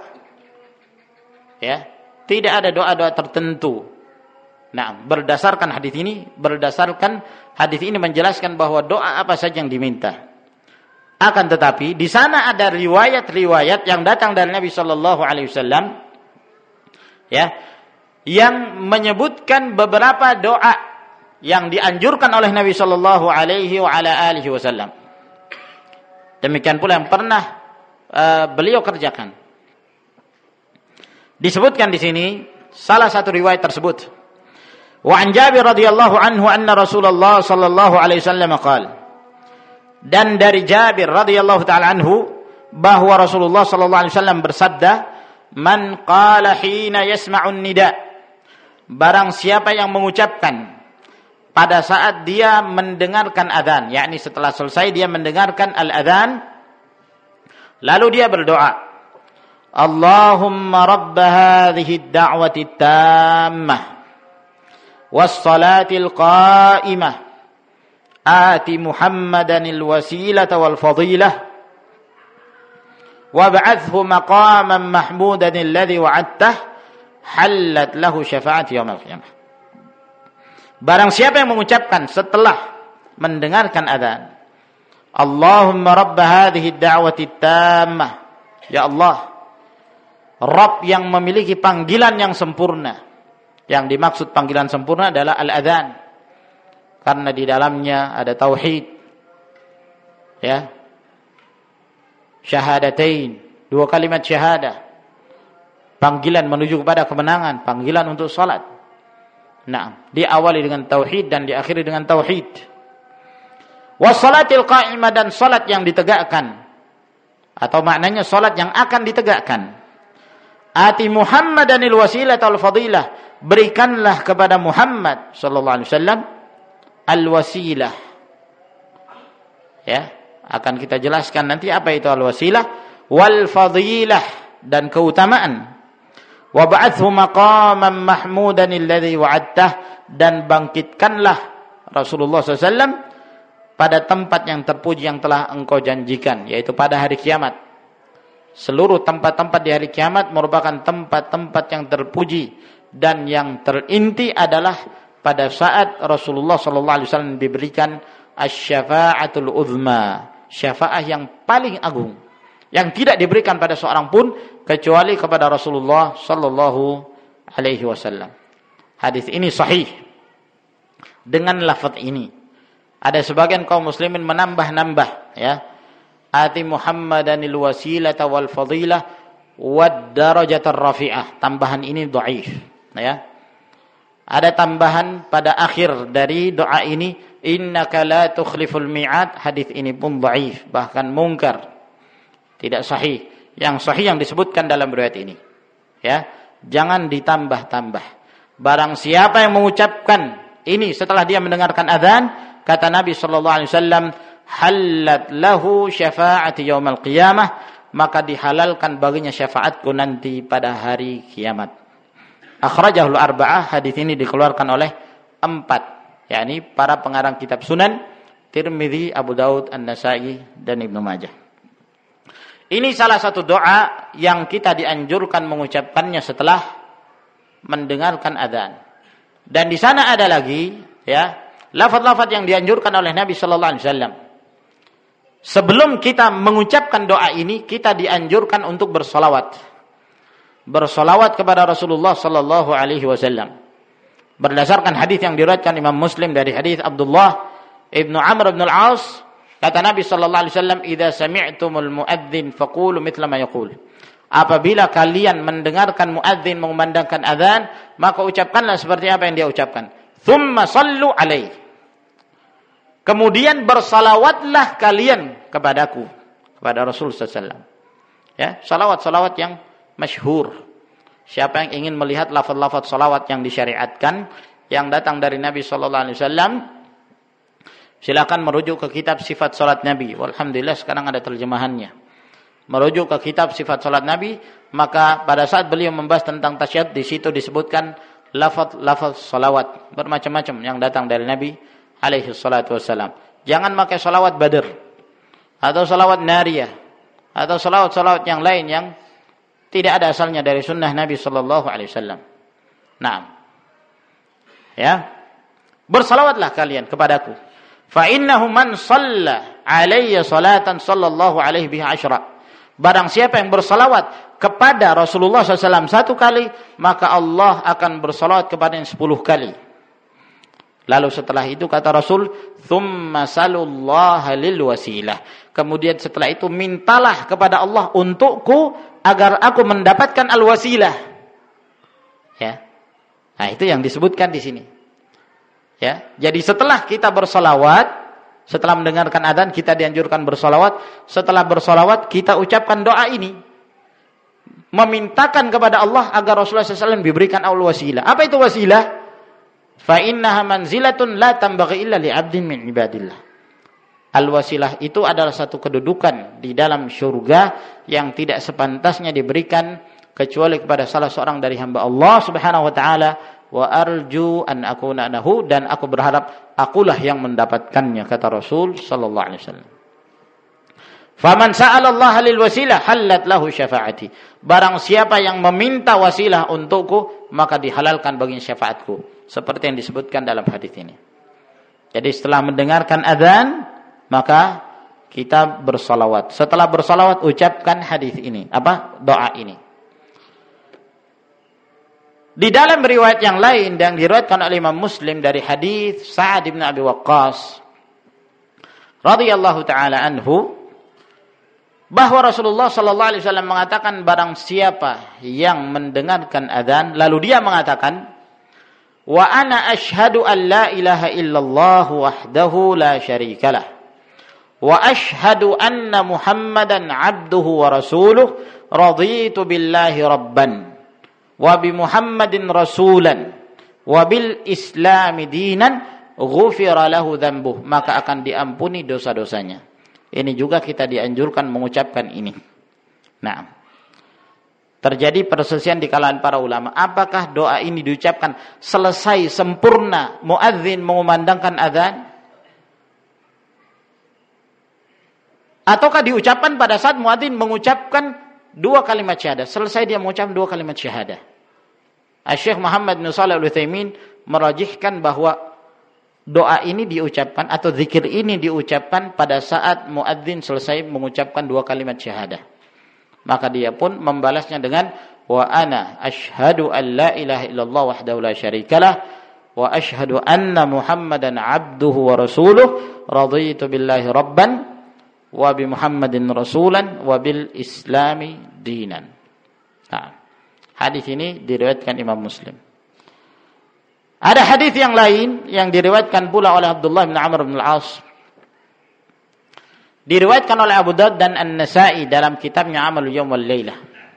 Ya, tidak ada doa-doa tertentu. Nah, berdasarkan hadis ini menjelaskan bahwa doa apa saja yang diminta. Akan tetapi di sana ada riwayat-riwayat yang datang dari Nabi sallallahu alaihi wasallam, ya, yang menyebutkan beberapa doa yang dianjurkan oleh Nabi sallallahu alaihi wasallam. Demikian pula yang pernah beliau kerjakan. Disebutkan di sini salah satu riwayat tersebut. Wa an Jabir radhiyallahu anhu anna Rasulullah sallallahu alaihi wasallam qala. Dan dari Jabir radhiyallahu taala anhu bahwa Rasulullah sallallahu alaihi wasallam bersabda, "Man qala hina yasma'un nida." Barang siapa yang mengucapkan pada saat dia mendengarkan adzan, yakni setelah selesai dia mendengarkan al-adzan, lalu dia berdoa, Allahumma rabb hadhihi ad-da'wati at-tammah was-salati al-qa'imah ati Muhammadan al-wasilata wal-fadilah wab'athhu maqaman mahmudan alladhi wa'adtah hallat lahu syafa'ati yaumil qiyamah. Barang siapa yang mengucapkan setelah mendengarkan adzan, Allahumma rabb hadhihi ad-da'wati at-tammah, ya Allah, Rabb yang memiliki panggilan yang sempurna. Yang dimaksud panggilan sempurna adalah al-adzan, karena di dalamnya ada tauhid, ya, syahadatain, dua kalimat syahadah, panggilan menuju kepada kemenangan, panggilan untuk salat. Nah, diawali dengan tauhid dan diakhiri dengan tauhid. Wassalatil qa'imah, dan salat yang ditegakkan, atau maknanya salat yang akan ditegakkan. Ati Muhammadanil wasilata wal fadilah, berikanlah kepada Muhammad sallallahu alaihi wasallam al-wasilah. Ya, akan kita jelaskan nanti apa itu al-wasilah, wal fadilah, dan keutamaan. Wa ba'athu maqaman mahmudan alladhi wa'adtah, dan bangkitkanlah Rasulullah SAW pada tempat yang terpuji yang telah engkau janjikan, yaitu pada hari kiamat. Seluruh tempat-tempat di hari kiamat merupakan tempat-tempat yang terpuji dan yang terinti adalah pada saat Rasulullah SAW diberikan asy-syafa'atul uzma, syafaah yang paling agung, yang tidak diberikan pada seorang pun kecuali kepada Rasulullah sallallahu alaihi wasallam. Hadis ini sahih. Dengan lafaz ini ada sebagian kaum muslimin menambah-nambah, ya. Ati Muhammadanil wasilata wal fadilah wad darajatar rafi'ah. Tambahan ini dhaif, ya. Ada tambahan pada akhir dari doa ini, innaka la tukhliful mi'ad. Hadis ini pun dhaif, bahkan mungkar, tidak sahih. yang sahih yang disebutkan dalam riwayat ini. Ya, jangan ditambah-tambah. Barang siapa yang mengucapkan ini setelah dia mendengarkan azan, kata Nabi sallallahu alaihi wasallam, halat lahu syafa'ati yaumil qiyamah, maka dihalalkan baginya syafaatku nanti pada hari kiamat. Akhrajahul arba'ah, hadis ini dikeluarkan oleh 4, yakni para pengarang kitab Sunan, Tirmidzi, Abu Daud, An-Nasa'i dan Ibnu Majah. Ini salah satu doa yang kita dianjurkan mengucapkannya setelah mendengarkan azan. Dan di sana ada lagi, ya, lafaz-lafaz yang dianjurkan oleh Nabi sallallahu alaihi wasallam. Sebelum kita mengucapkan doa ini, kita dianjurkan untuk bersolawat. Bersolawat kepada Rasulullah sallallahu alaihi wasallam. Berdasarkan hadis yang diriwayatkan Imam Muslim dari hadis Abdullah ibnu Amr ibn al-As, kata Nabi sallallahu alaihi wasallam, "Idza sami'tumul muadzin faqulu mithla ma yaqul." Apabila kalian mendengarkan muadzin mengumandangkan azan, maka ucapkanlah seperti apa yang dia ucapkan. Tsumma sallu alaihi. Kemudian bersalawatlah kalian kepadaku, kepada Rasul sallallahu alaihi wasallam. Ya, salawat-salawat yang masyhur. Siapa yang ingin melihat lafaz-lafaz salawat yang disyariatkan yang datang dari Nabi sallallahu alaihi wasallam, silakan merujuk ke kitab Sifat Salat Nabi. Walhamdulillah sekarang ada terjemahannya. Merujuk ke kitab Sifat Salat Nabi, maka pada saat beliau membahas tentang tasyahud, di situ disebutkan lafaz salawat bermacam-macam yang datang dari Nabi alaihi salatu wassalam. Jangan pakai salawat Badr atau salawat Nariyah atau salawat-salawat yang lain yang tidak ada asalnya dari sunnah Nabi sallallahu alaihi wasallam. Naam. Ya. Bersalawatlah kalian kepadaku. Fa innahu man shalla alayya salatan sallallahu alaihi biha asyra. Barang siapa yang bersalawat kepada Rasulullah SAW 1 kali, maka Allah akan bersalawat kepadanya 10 kali. Lalu setelah itu kata Rasul, "Tsumma salullaha lil wasilah." Kemudian setelah itu mintalah kepada Allah untukku agar aku mendapatkan al-wasilah. Ya. Nah, itu yang disebutkan di sini. Ya. Jadi setelah kita bersalawat, setelah mendengarkan adzan kita dianjurkan bersalawat. Setelah bersalawat kita ucapkan doa ini, memintakan kepada Allah agar Rasulullah SAW diberikan al-wasilah. Apa itu wasilah? Fa innaha manzilatun la tambaghi illa li 'abdin min ibadillah. Al-wasilah itu adalah satu kedudukan di dalam surga yang tidak sepantasnya diberikan kecuali kepada salah seorang dari hamba Allah Subhanahu wa taala. Wa arju an akuna anahu, dan aku berharap akulah yang mendapatkannya, kata Rasul sallallahu alaihi wasallam. Faman sa'ala Allah lil wasilah halat lahu syafaati. Barang siapa yang meminta wasilah untukku, maka dihalalkan baginya syafaatku, seperti yang disebutkan dalam hadis ini. Jadi setelah mendengarkan azan, maka kita bersalawat. Setelah bersalawat ucapkan hadis ini, doa ini. Di dalam riwayat yang lain yang diriwayatkan oleh Imam Muslim dari hadis Sa'ad bin Abi Waqqas radhiyallahu taala anhu, bahwa Rasulullah sallallahu alaihi wasallam mengatakan, barang siapa yang mendengarkan azan lalu dia mengatakan, wa ana asyhadu an la ilaha illallah wahdahu la syarikalah wa asyhadu anna Muhammadan abduhu wa rasuluh, raditu billahi rabban wa bi Muhammadin rasulan wa bil islami dinan, ghufira lahu dzambuh, maka akan diampuni dosa-dosanya. Ini juga kita dianjurkan mengucapkan ini. Nah, terjadi perselisihan di kalangan para ulama, apakah doa ini diucapkan selesai sempurna muadzin mengumandangkan azan, ataukah diucapkan pada saat muadzin mengucapkan 2 kalimat syahadah, selesai dia mengucapkan 2 kalimat syahadah. Syekh Muhammad bin Shalih Al-Utsaimin merajihkan bahwa doa ini diucapkan atau zikir ini diucapkan pada saat muadzin selesai mengucapkan 2 kalimat syahadah. Maka dia pun membalasnya dengan wa ana asyhadu an la ilaha illallah wahdahu la syarikalah wa asyhadu anna Muhammadan abduhu wa rasuluh, raditu billahi rabban wa bi Muhammadin rasulan wa bil islami dinan. Nah, hadis ini diriwayatkan Imam Muslim. Ada hadis yang lain yang diriwayatkan pula oleh Abdullah bin Amr bin al-As Diriwayatkan oleh Abu Daud dan An-Nasa'i dalam kitabnya Amalul Yawm wal Lailah,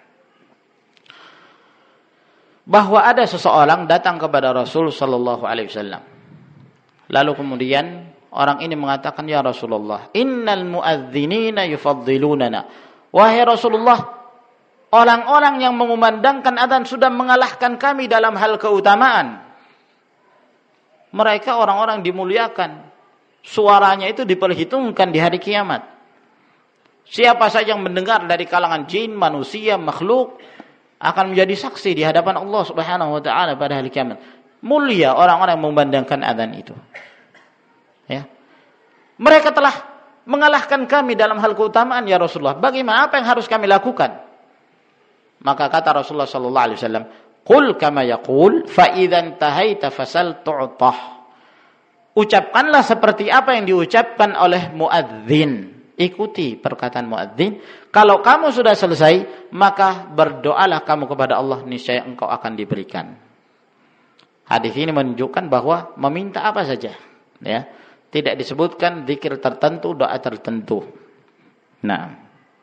bahwa ada seseorang datang kepada Rasul sallallahu alaihi wasallam. Lalu kemudian orang ini mengatakan, "Ya Rasulullah, innal muadzdzinina yufaddilunana." Wahai Rasulullah, orang-orang yang mengumandangkan adzan sudah mengalahkan kami dalam hal keutamaan. Mereka orang-orang dimuliakan. Suaranya itu diperhitungkan di hari kiamat. Siapa saja yang mendengar dari kalangan jin, manusia, makhluk akan menjadi saksi di hadapan Allah Subhanahu wa taala pada hari kiamat. Mulia orang-orang yang memandangkan adzan itu. Ya. Mereka telah mengalahkan kami dalam hal keutamaan ya Rasulullah. Bagaimana, apa yang harus kami lakukan? Maka kata Rasulullah sallallahu alaihi wasallam, "Qul kama yaqul fa idzan tahaita fasal tu'tah." Ucapkanlah seperti apa yang diucapkan oleh muadzin. Ikuti perkataan muadzin. Kalau kamu sudah selesai, maka berdoalah kamu kepada Allah, niscaya engkau akan diberikan. Hadis ini menunjukkan bahwa meminta apa saja, ya. Tidak disebutkan zikir tertentu, doa tertentu. Nah.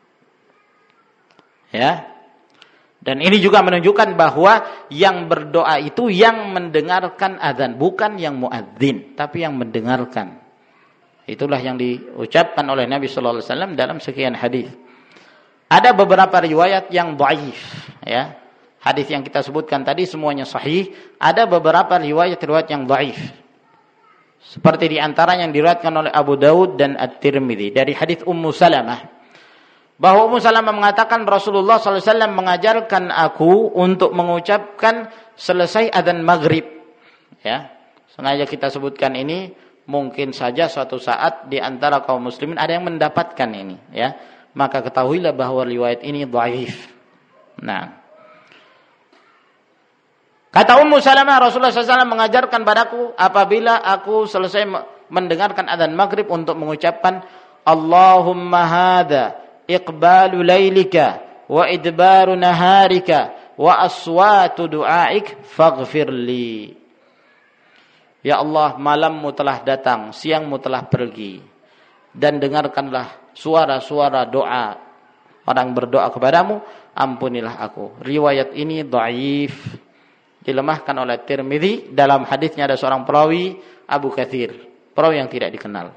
Ya. Dan ini juga menunjukkan bahwa yang berdoa itu yang mendengarkan azan, bukan yang muadzin, tapi yang mendengarkan. Itulah yang diucapkan oleh Nabi sallallahu alaihi wasallam dalam sekian hadis. Ada beberapa riwayat yang dhaif, ya. Hadis yang kita sebutkan tadi semuanya sahih, ada beberapa riwayat-riwayat yang dhaif. Seperti di antara yang diriwayatkan oleh Abu Daud dan At-Tirmidzi dari hadis Ummu Salamah, bahwa Ummu Salamah mengatakan Rasulullah SAW mengajarkan aku untuk mengucapkan selesai adzan maghrib. Ya, sengaja kita sebutkan ini, mungkin saja suatu saat di antara kaum muslimin ada yang mendapatkan ini. Ya, maka ketahuilah bahwa riwayat ini dhaif. Nah, kata Ummu Salamah, Rasulullah SAW mengajarkan padaku apabila aku selesai mendengarkan adzan maghrib untuk mengucapkan Allahumma hadza iqbalu lailika wa idbaru naharika wa aswatu du'aik faghfir li. Ya Allah, malammu telah datang, siangmu telah pergi, dan dengarkanlah suara-suara doa orang berdoa kepadamu, ampunilah aku. Riwayat ini dhaif, dilemahkan oleh Tirmidzi. Dalam hadisnya ada seorang perawi, Abu Katsir, perawi yang tidak dikenal.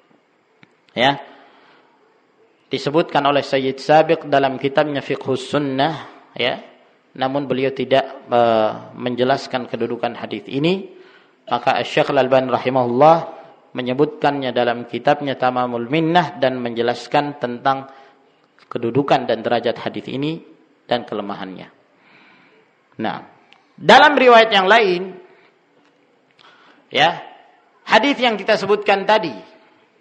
Ya. Disebutkan oleh Sayyid Sabiq dalam kitabnya Fiqhus Sunnah, ya. Namun beliau tidak menjelaskan kedudukan hadis ini. Maka Asy-Syaikh Al-Albani rahimahullah menyebutkannya dalam kitabnya Tamamul Minnah dan menjelaskan tentang kedudukan dan derajat hadis ini dan kelemahannya. Nah, dalam riwayat yang lain, ya, hadis yang kita sebutkan tadi,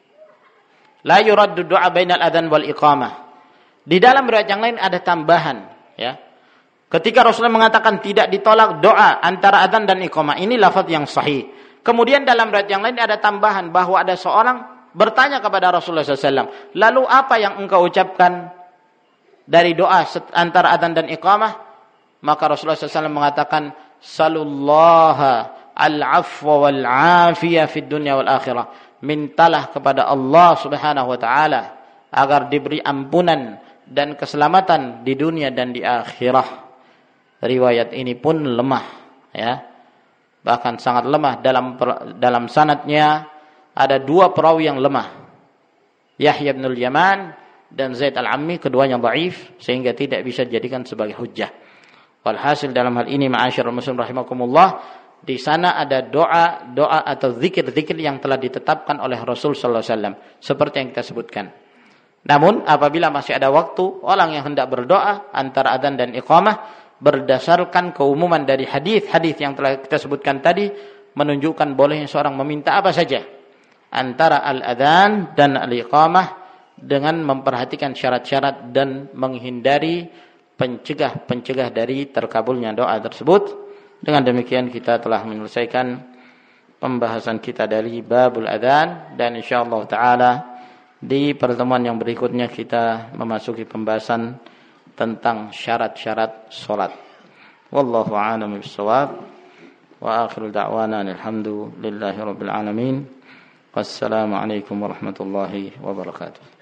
la yuraddu du'a bainal adzan wal iqamah. Di dalam riwayat yang lain ada tambahan, ya. Ketika Rasulullah mengatakan tidak ditolak doa antara adzan dan iqamah, ini lafaz yang sahih. Kemudian dalam riwayat yang lain ada tambahan bahwa ada seorang bertanya kepada Rasulullah SAW, lalu apa yang engkau ucapkan dari doa antara adzan dan iqamah? Maka Rasulullah SAW mengatakan, salullaha al-afwa wal-afiyah fid dunya wal akhirah. Mintalah kepada Allah Subhanahu wa taala agar diberi ampunan dan keselamatan di dunia dan di akhirah. Riwayat ini pun lemah, ya. Bahkan sangat lemah. Dalam sanadnya ada dua perawi yang lemah, Yahya bin Al-Yaman dan Zaid Al-Ammi, keduanya dhaif sehingga tidak bisa dijadikan sebagai hujjah. Walhasil dalam hal ini, ma'asyiral muslimin rahimakumullah, di sana ada doa atau zikir-zikir yang telah ditetapkan oleh Rasul sallallahu alaihi wasallam seperti yang kita sebutkan. Namun apabila masih ada waktu, orang yang hendak berdoa antara adzan dan iqamah berdasarkan keumuman dari hadis-hadis yang telah kita sebutkan tadi menunjukkan bolehnya seorang meminta apa saja antara al-adzan dan al-iqamah dengan memperhatikan syarat-syarat dan menghindari pencegah dari terkabulnya doa tersebut. Dengan demikian kita telah menyelesaikan pembahasan kita dari babul adzan, dan insyaallah taala di pertemuan yang berikutnya kita memasuki pembahasan tentang syarat-syarat salat. Wallahu a'lam bissawab. Wa akhiru da'wana alhamdulillahi rabbil alamin. Wassalamu alaikum warahmatullahi wabarakatuh.